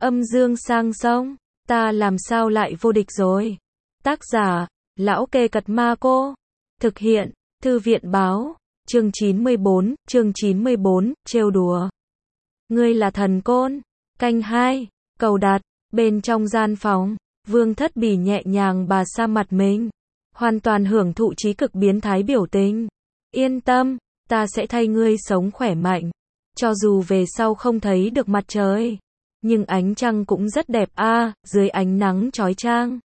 Âm dương sang sông, ta làm sao lại vô địch rồi. Tác giả, Lão Kê Cật Ma Cô. Thực hiện, Thư viện báo, chương 94, trêu đùa. Ngươi là thần côn. Canh 2, cầu đặt, bên trong gian phòng, Vương Thất Bì nhẹ nhàng bà sa mặt mình, hoàn toàn hưởng thụ trí cực biến thái biểu tình. Yên tâm, ta sẽ thay ngươi sống khỏe mạnh. Cho dù về sau không thấy được mặt trời, nhưng ánh trăng cũng rất đẹp a, dưới ánh nắng chói chang.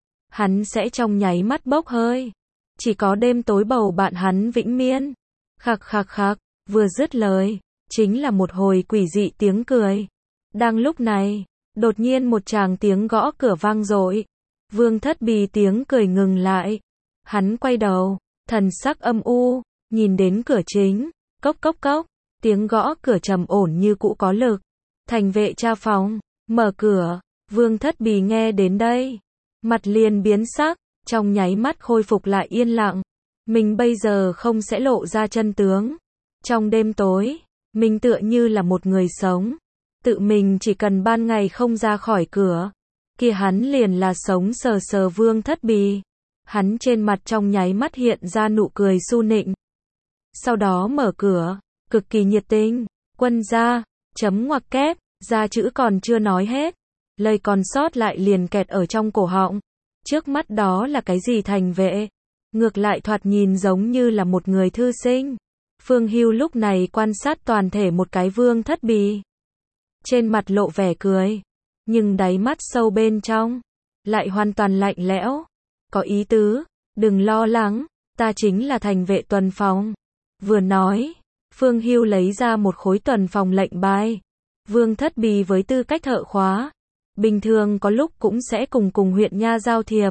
Hắn sẽ trong nháy mắt bốc hơi. Chỉ có đêm tối bầu bạn hắn vĩnh miên. Khạc khạc khạc, vừa dứt lời, chính là một hồi quỷ dị tiếng cười. Đang lúc này, đột nhiên một tràng tiếng gõ cửa vang dội. Vương Thất Bì tiếng cười ngừng lại. Hắn quay đầu, thần sắc âm u, nhìn đến cửa chính. Cốc cốc cốc, tiếng gõ cửa trầm ổn như cũ có lực. Thành vệ tra phòng, mở cửa. Vương Thất Bì nghe đến đây, mặt liền biến sắc, trong nháy mắt khôi phục lại yên lặng. Mình bây giờ không sẽ lộ ra chân tướng. Trong đêm tối, mình tựa như là một người sống. Tự mình chỉ cần ban ngày không ra khỏi cửa, kia hắn liền là sống sờ sờ Vương Thất Bì. Hắn trên mặt trong nháy mắt hiện ra nụ cười su nịnh. Sau đó mở cửa, cực kỳ nhiệt tình. Quân gia, chấm ngoặc kép, ra chữ còn chưa nói hết. Lời còn sót lại liền kẹt ở trong cổ họng. Trước mắt đó là cái gì thành vệ? Ngược lại thoạt nhìn giống như là một người thư sinh. Phương Hưu lúc này quan sát toàn thể một cái Vương Thất Bì. Trên mặt lộ vẻ cười, nhưng đáy mắt sâu bên trong lại hoàn toàn lạnh lẽo. Có ý tứ, đừng lo lắng, ta chính là thành vệ tuần phòng. Vừa nói, Phương Hưu lấy ra một khối tuần phòng lệnh bài. Vương Thất Bì với tư cách thợ khóa, bình thường có lúc cũng sẽ cùng huyện nha giao thiệp.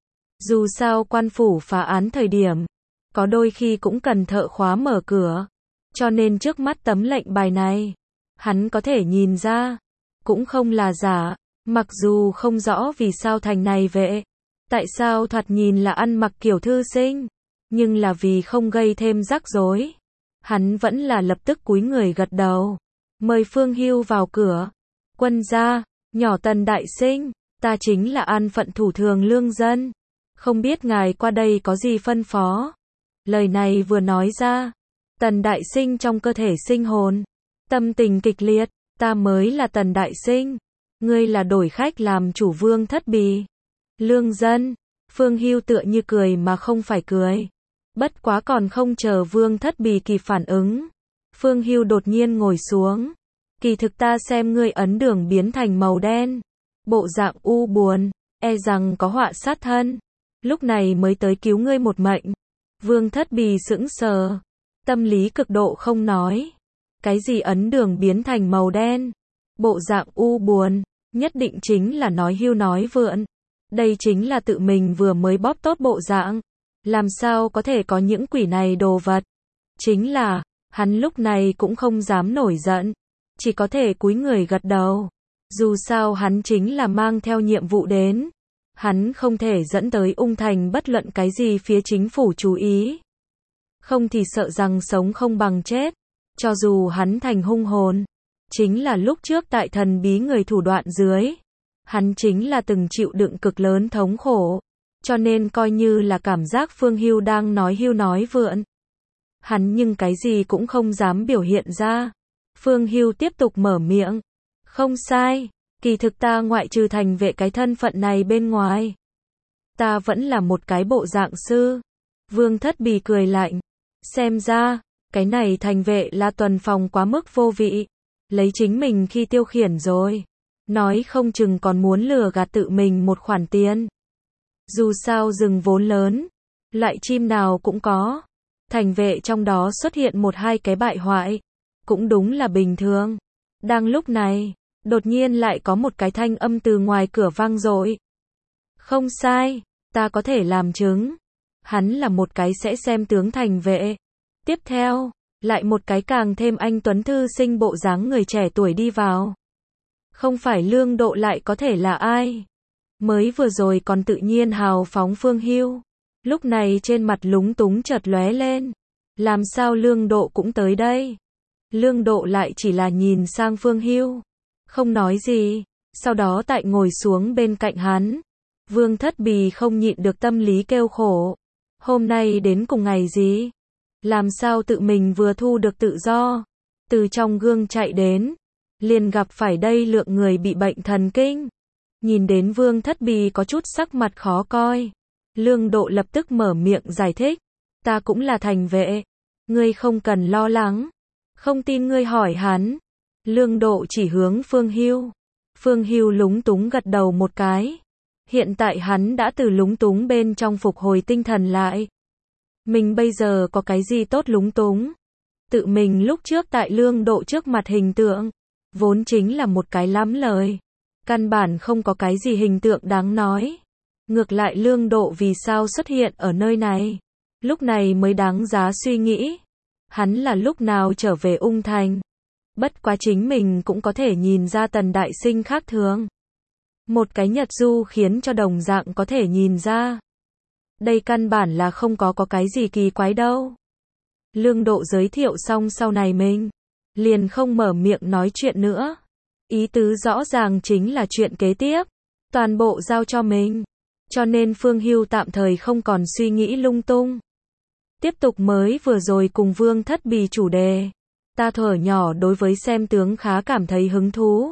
Dù sao quan phủ phá án thời điểm, có đôi khi cũng cần thợ khóa mở cửa. Cho nên trước mắt tấm lệnh bài này, hắn có thể nhìn ra, cũng không là giả. Mặc dù không rõ vì sao thành này vệ, tại sao thoạt nhìn là ăn mặc kiểu thư sinh, nhưng là vì không gây thêm rắc rối, hắn vẫn là lập tức cúi người gật đầu, mời Phương Hưu vào cửa. Quân gia, nhỏ Tần đại sinh, ta chính là an phận thủ thường lương dân, không biết ngài qua đây có gì phân phó. Lời này vừa nói ra, Tần đại sinh trong cơ thể sinh hồn, tâm tình kịch liệt. Ta mới là Tần đại sinh, ngươi là đổi khách làm chủ Vương Thất Bì. Lương dân, Phương Hưu tựa như cười mà không phải cười. Bất quá còn không chờ Vương Thất Bì kịp phản ứng, Phương Hưu đột nhiên ngồi xuống. Kỳ thực ta xem ngươi ấn đường biến thành màu đen, bộ dạng u buồn, e rằng có họa sát thân. Lúc này mới tới cứu ngươi một mệnh. Vương Thất Bì sững sờ, tâm lý cực độ không nói. Cái gì ấn đường biến thành màu đen, bộ dạng u buồn, nhất định chính là nói hưu nói vượn. Đây chính là tự mình vừa mới bóp tốt bộ dạng, làm sao có thể có những quỷ này đồ vật. Chính là, hắn lúc này cũng không dám nổi giận, chỉ có thể cúi người gật đầu. Dù sao hắn chính là mang theo nhiệm vụ đến, hắn không thể dẫn tới Ung Thành bất luận cái gì phía chính phủ chú ý. Không thì sợ rằng sống không bằng chết. Cho dù hắn thành hung hồn, chính là lúc trước tại thần bí người thủ đoạn dưới, hắn chính là từng chịu đựng cực lớn thống khổ, cho nên coi như là cảm giác Phương Hưu đang nói hưu nói vượn. Hắn nhưng cái gì cũng không dám biểu hiện ra. Phương Hưu tiếp tục mở miệng, không sai, kỳ thực ta ngoại trừ thành vệ cái thân phận này bên ngoài, ta vẫn là một cái bộ dạng sư. Vương Thất Bì cười lạnh, xem ra cái này thành vệ là tuần phòng quá mức vô vị, lấy chính mình khi tiêu khiển rồi, nói không chừng còn muốn lừa gạt tự mình một khoản tiền. Dù sao rừng vốn lớn, loại chim nào cũng có, thành vệ trong đó xuất hiện một hai cái bại hoại, cũng đúng là bình thường. Đang lúc này, đột nhiên lại có một cái thanh âm từ ngoài cửa vang dội. Không sai, ta có thể làm chứng, hắn là một cái sẽ xem tướng thành vệ. Tiếp theo, lại một cái càng thêm anh tuấn thư sinh bộ dáng người trẻ tuổi đi vào. Không phải Lương Độ lại có thể là ai? Mới vừa rồi còn tự nhiên hào phóng Phương Hưu, lúc này trên mặt lúng túng chợt lóe lên. Làm sao Lương Độ cũng tới đây? Lương Độ lại chỉ là nhìn sang Phương Hưu, không nói gì. sau đó tại ngồi xuống bên cạnh hắn. Vương Thất Bì không nhịn được tâm lý kêu khổ. Hôm nay đến cùng ngày gì? Làm sao tự mình vừa thu được tự do, từ trong gương chạy đến, liền gặp phải đây lượng người bị bệnh thần kinh. Nhìn đến Vương Thất Bì có chút sắc mặt khó coi, Lương Độ lập tức mở miệng giải thích. Ta cũng là thành vệ, ngươi không cần lo lắng. Không tin ngươi hỏi hắn. Lương Độ chỉ hướng Phương Hưu. Phương Hưu lúng túng gật đầu một cái. Hiện tại hắn đã từ lúng túng bên trong phục hồi tinh thần lại. Mình bây giờ có cái gì tốt lúng túng? Tự mình lúc trước tại Lương Độ trước mặt hình tượng, vốn chính là một cái lắm lời. Căn bản không có cái gì hình tượng đáng nói. Ngược lại Lương Độ vì sao xuất hiện ở nơi này? Lúc này mới đáng giá suy nghĩ. Hắn là lúc nào trở về Ung Thành? Bất quá chính mình cũng có thể nhìn ra Tần Đại Sinh khác thường. Một cái nhật du khiến cho đồng dạng có thể nhìn ra. Đây căn bản là không có cái gì kỳ quái đâu. Lương Độ giới thiệu xong sau này mình liền không mở miệng nói chuyện nữa. Ý tứ rõ ràng chính là chuyện kế tiếp, toàn bộ giao cho mình. Cho nên Phương Hưu tạm thời không còn suy nghĩ lung tung. Tiếp tục mới vừa rồi cùng Vương Thất Bì chủ đề. Ta thuở nhỏ đối với xem tướng khá cảm thấy hứng thú.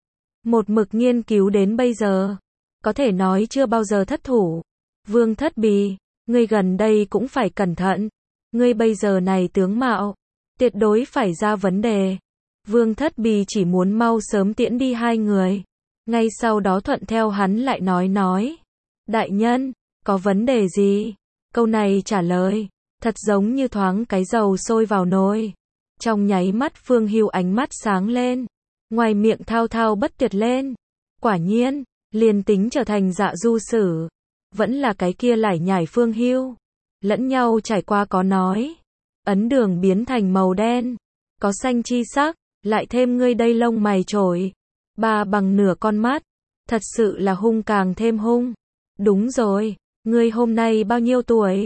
Một mực nghiên cứu đến bây giờ. Có thể nói chưa bao giờ thất thủ. Vương Thất Bì, ngươi gần đây cũng phải cẩn thận. Ngươi bây giờ này tướng mạo, tuyệt đối phải ra vấn đề. Vương Thất Bì chỉ muốn mau sớm tiễn đi hai người. Ngay sau đó thuận theo hắn lại nói. Đại nhân, có vấn đề gì? Câu này trả lời, thật giống như thoáng cái dầu sôi vào nồi. Trong nháy mắt Phương Hưu ánh mắt sáng lên. Ngoài miệng thao thao bất tuyệt lên. Quả nhiên, liền tính trở thành Dạ Du Sử. Vẫn là cái kia lải nhải Phương Hưu. Lẫn nhau trải qua có nói. Ấn đường biến thành màu đen. Có xanh chi sắc, lại thêm ngươi đây lông mày trổi. Ba bằng nửa con mắt. Thật sự là hung càng thêm hung. Đúng rồi, ngươi hôm nay bao nhiêu tuổi?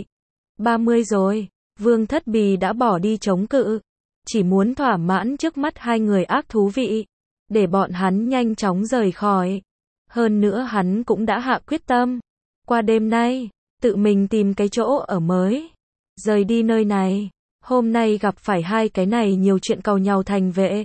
30 rồi. Vương Thất Bì đã bỏ đi chống cự. Chỉ muốn thỏa mãn trước mắt hai người ác thú vị. Để bọn hắn nhanh chóng rời khỏi. Hơn nữa hắn cũng đã hạ quyết tâm. Qua đêm nay, tự mình tìm cái chỗ ở mới. Rời đi nơi này. Hôm nay gặp phải hai cái này nhiều chuyện cầu nhau thành vệ.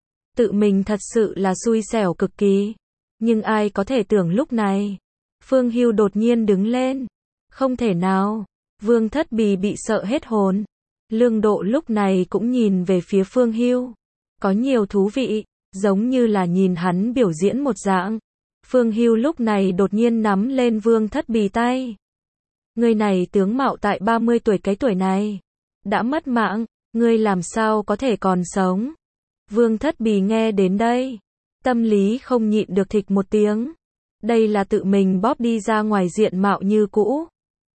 Tự mình thật sự là xui xẻo cực kỳ. Nhưng ai có thể tưởng lúc này. Phương Hưu đột nhiên đứng lên. Không thể nào. Vương Thất Bì bị sợ hết hồn. Lương Độ lúc này cũng nhìn về phía Phương Hưu. Có nhiều thú vị. Giống như là nhìn hắn biểu diễn một dạng. Phương Hưu lúc này đột nhiên nắm lên Vương Thất Bì tay. Người này tướng mạo tại 30 tuổi cái tuổi này. Đã mất mạng. Ngươi làm sao có thể còn sống? Vương Thất Bì nghe đến đây. Tâm lý không nhịn được thịch một tiếng. Đây là tự mình bóp đi ra ngoài diện mạo như cũ.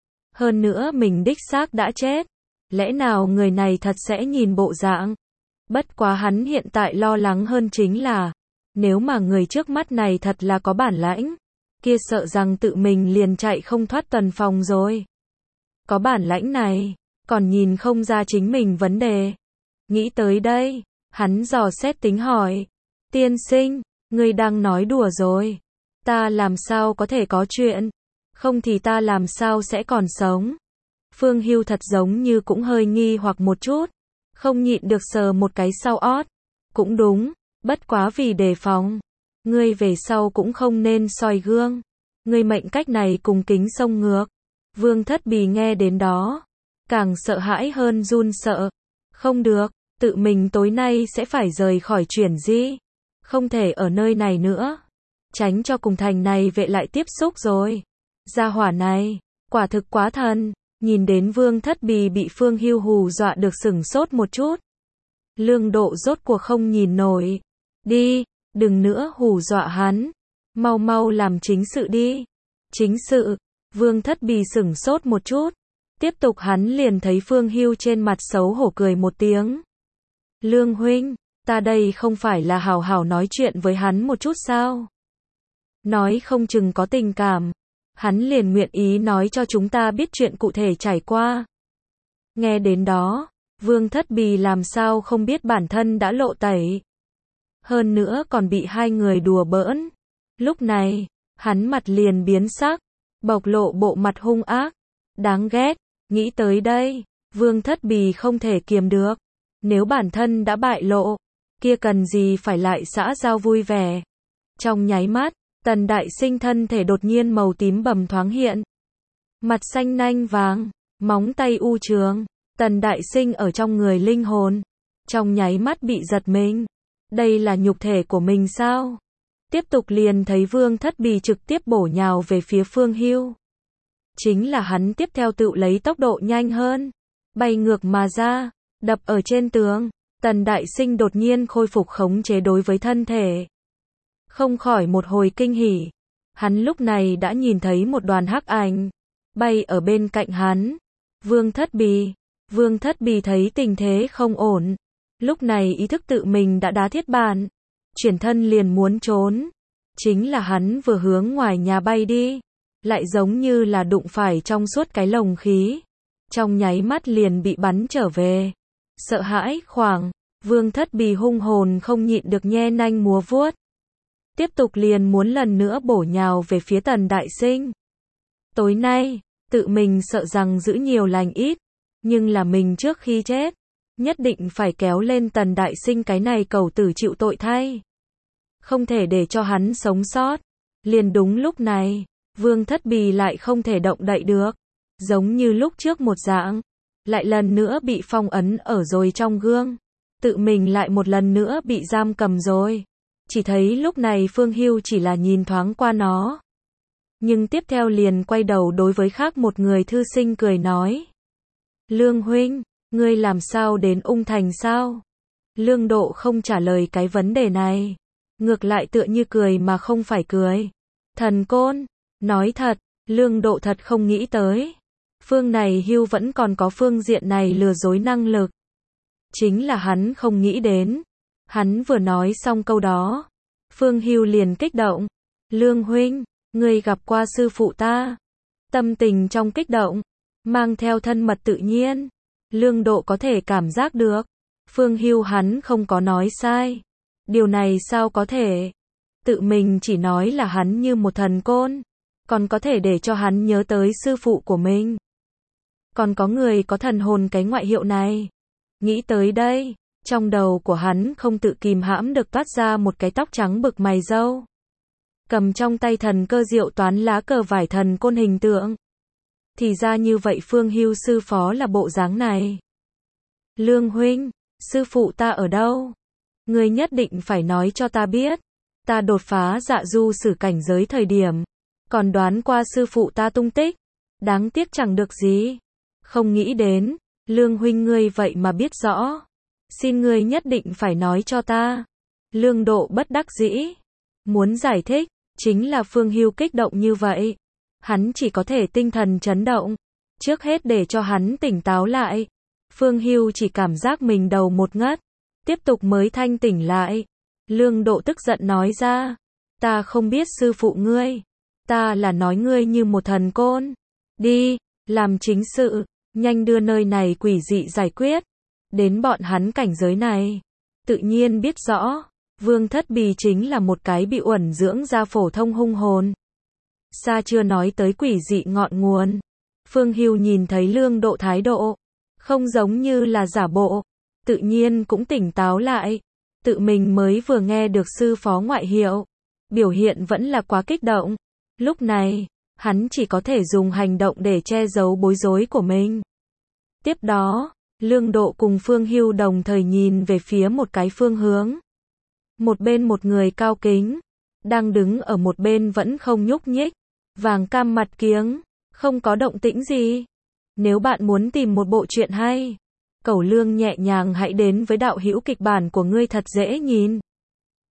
Hơn nữa mình đích xác đã chết. Lẽ nào người này thật sẽ nhìn bộ dạng? Bất quá hắn hiện tại lo lắng hơn chính là, nếu mà người trước mắt này thật là có bản lãnh, kia sợ rằng tự mình liền chạy không thoát tuần phòng rồi. Có bản lãnh này, còn nhìn không ra chính mình vấn đề. Nghĩ tới đây, hắn dò xét tính hỏi. Tiên sinh, ngươi đang nói đùa rồi. Ta làm sao có thể có chuyện? Không thì ta làm sao sẽ còn sống? Phương Hưu thật giống như cũng hơi nghi hoặc một chút. Không nhịn được sờ một cái sau ót. Cũng đúng, bất quá vì đề phòng. Ngươi về sau cũng không nên soi gương. Ngươi mệnh cách này cùng kính sông ngược. Vương Thất Bì nghe đến đó. Càng sợ hãi hơn run sợ. Không được, tự mình tối nay sẽ phải rời khỏi Chuyển Di. Không thể ở nơi này nữa. Tránh cho cùng thành này vệ lại tiếp xúc rồi. Gia hỏa này, quả thực quá thần. Nhìn đến Vương Thất Bì bị Phương Hưu hù dọa được sửng sốt một chút. Lương Độ rốt cuộc không nhìn nổi. Đi, đừng nữa hù dọa hắn. Mau mau làm chính sự đi. Chính sự, Vương Thất Bì sửng sốt một chút. Tiếp tục hắn liền thấy Phương Hưu trên mặt xấu hổ cười một tiếng. Lương huynh, ta đây không phải là hào hào nói chuyện với hắn một chút sao? Nói không chừng có tình cảm. Hắn liền nguyện ý nói cho chúng ta biết chuyện cụ thể trải qua. Nghe đến đó, Vương Thất Bì làm sao không biết bản thân đã lộ tẩy. Hơn nữa còn bị hai người đùa bỡn. Lúc này, hắn mặt liền biến sắc, bộc lộ bộ mặt hung ác. Đáng ghét, nghĩ tới đây, Vương Thất Bì không thể kiềm được. Nếu bản thân đã bại lộ, kia cần gì phải lại xã giao vui vẻ. Trong nháy mắt, Tần Đại Sinh thân thể đột nhiên màu tím bầm thoáng hiện. Mặt xanh nanh vàng, móng tay u trường, Tần Đại Sinh ở trong người linh hồn. Trong nháy mắt bị giật mình. Đây là nhục thể của mình sao? Tiếp tục liền thấy Vương Thất Bì trực tiếp bổ nhào về phía Phương Hưu. Chính là hắn tiếp theo tự lấy tốc độ nhanh hơn, bay ngược mà ra, đập ở trên tường. Tần Đại Sinh đột nhiên khôi phục khống chế đối với thân thể. Không khỏi một hồi kinh hỉ. Hắn lúc này đã nhìn thấy một đoàn hắc ảnh bay ở bên cạnh hắn. Vương Thất Bì thấy tình thế không ổn. Lúc này ý thức tự mình đã đá thiết bản. Chuyển thân liền muốn trốn. Chính là hắn vừa hướng ngoài nhà bay đi. Lại giống như là đụng phải trong suốt cái lồng khí. Trong nháy mắt liền bị bắn trở về. Sợ hãi khoảng. Vương Thất Bì hung hồn không nhịn được nhe nanh múa vuốt. Tiếp tục liền muốn lần nữa bổ nhào về phía Tần Đại Sinh. Tối nay, tự mình sợ rằng giữ nhiều lành ít. Nhưng là mình trước khi chết, nhất định phải kéo lên Tần Đại Sinh cái này cẩu tử chịu tội thay. Không thể để cho hắn sống sót. Liền đúng lúc này, Vương Thất Bì lại không thể động đậy được. Giống như lúc trước một dạng. Lại lần nữa bị phong ấn ở rồi trong gương. Tự mình lại một lần nữa bị giam cầm rồi. Chỉ thấy lúc này Phương Hưu chỉ là nhìn thoáng qua nó. Nhưng tiếp theo liền quay đầu đối với khác một người thư sinh cười nói. Lương huynh, ngươi làm sao đến Ung Thành sao? Lương Độ không trả lời cái vấn đề này. Ngược lại tựa như cười mà không phải cười. Thần Côn, nói thật, Lương Độ thật không nghĩ tới. Phương này Hưu vẫn còn có phương diện này lừa dối năng lực. Chính là hắn không nghĩ đến. Hắn vừa nói xong câu đó. Phương Hưu liền kích động. Lương huynh, ngươi gặp qua sư phụ ta. Tâm tình trong kích động, mang theo thân mật tự nhiên. Lương Độ có thể cảm giác được. Phương Hưu hắn không có nói sai. Điều này sao có thể? Tự mình chỉ nói là hắn như một thần côn. Còn có thể để cho hắn nhớ tới sư phụ của mình. Còn có người có thần hồn cái ngoại hiệu này. Nghĩ tới đây, trong đầu của hắn không tự kìm hãm được toát ra một cái tóc trắng bực mày râu. Cầm trong tay thần cơ diệu toán lá cờ vải thần côn hình tượng. Thì ra như vậy Phương Hưu sư phó là bộ dáng này. Lương huynh, sư phụ ta ở đâu? Ngươi nhất định phải nói cho ta biết. Ta đột phá dạ du sử cảnh giới thời điểm. Còn đoán qua sư phụ ta tung tích. Đáng tiếc chẳng được gì. Không nghĩ đến, Lương huynh ngươi vậy mà biết rõ. Xin ngươi nhất định phải nói cho ta. Lương Độ bất đắc dĩ. Muốn giải thích, chính là Phương Hưu kích động như vậy. Hắn chỉ có thể tinh thần chấn động. Trước hết để cho hắn tỉnh táo lại. Phương Hưu chỉ cảm giác mình đầu một ngất. Tiếp tục mới thanh tỉnh lại. Lương Độ tức giận nói ra. Ta không biết sư phụ ngươi. Ta là nói ngươi như một thần côn. Đi, làm chính sự. Nhanh đưa nơi này quỷ dị giải quyết. Đến bọn hắn cảnh giới này. Tự nhiên biết rõ. Vương Thất Bì chính là một cái bị uẩn dưỡng ra phổ thông hung hồn. Xa chưa nói tới quỷ dị ngọn nguồn. Phương Hưu nhìn thấy Lương Độ thái độ. Không giống như là giả bộ. Tự nhiên cũng tỉnh táo lại. Tự mình mới vừa nghe được sư phó ngoại hiệu. Biểu hiện vẫn là quá kích động. Lúc này, hắn chỉ có thể dùng hành động để che giấu bối rối của mình. Tiếp đó, Lương Độ cùng Phương Hưu đồng thời nhìn về phía một cái phương hướng. Một bên một người cao kính, đang đứng ở một bên vẫn không nhúc nhích, vàng cam mặt kiếng, không có động tĩnh gì. Nếu bạn muốn tìm một bộ truyện hay, Cẩu Lương nhẹ nhàng hãy đến với đạo hữu kịch bản của ngươi thật dễ nhìn.